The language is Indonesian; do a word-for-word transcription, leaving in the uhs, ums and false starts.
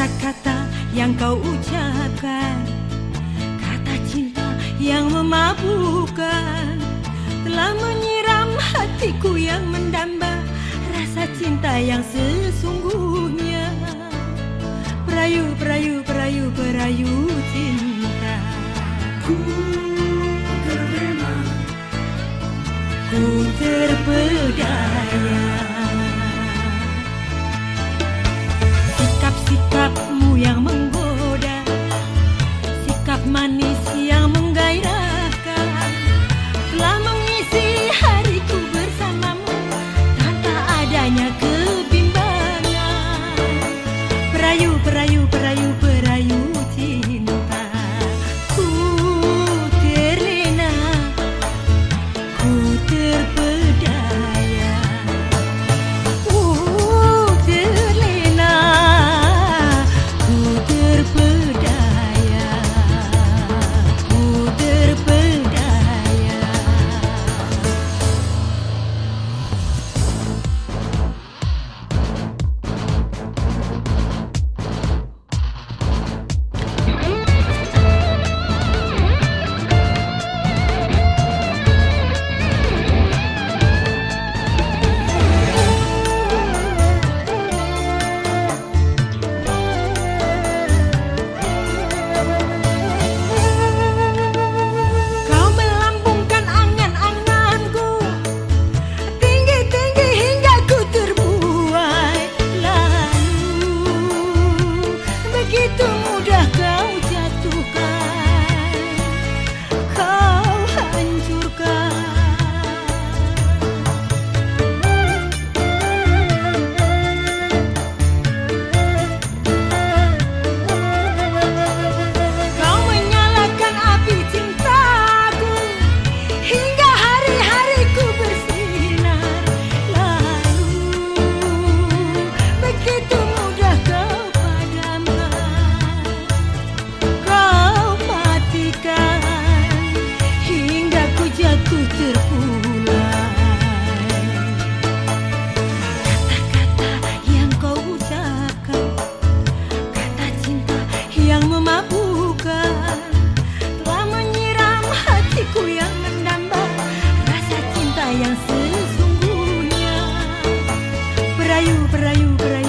Kata-kata yang kau ucapkan, kata cinta yang memabukkan, telah menyiram hatiku yang mendamba rasa cinta yang sesungguhnya. Perayu, perayu, perayu, perayu cinta. Ku terlena, ku terpedaya. Sikap-sikapmu yang menggoda, sikap manis yang menggairahkan, telah mengisi hariku bersamamu tanpa adanya kebimbangan. Perayu, perayu, perayu, perayu cinta. Ku terlena, ku terpedaya. Uh, terlena, ku terpedaya, ku terpedaya. Kau melambungkan angan-anganku tinggi-tinggi hingga ku terbuai. Lalu begitu mudah kau jatuhkan, kau hancurkan. Kau menyalakan api cintaku hingga hari-hariku bersinar. Lalu begitu mudah kau padamkan, kau matikan hingga ku jatuh terpulai. Kata-kata yang kau ucapkan, kata cinta yang memabukkan, telah menyiram hatiku yang mendamba rasa cinta yang sesungguhnya. Perayu, perayu, perayu.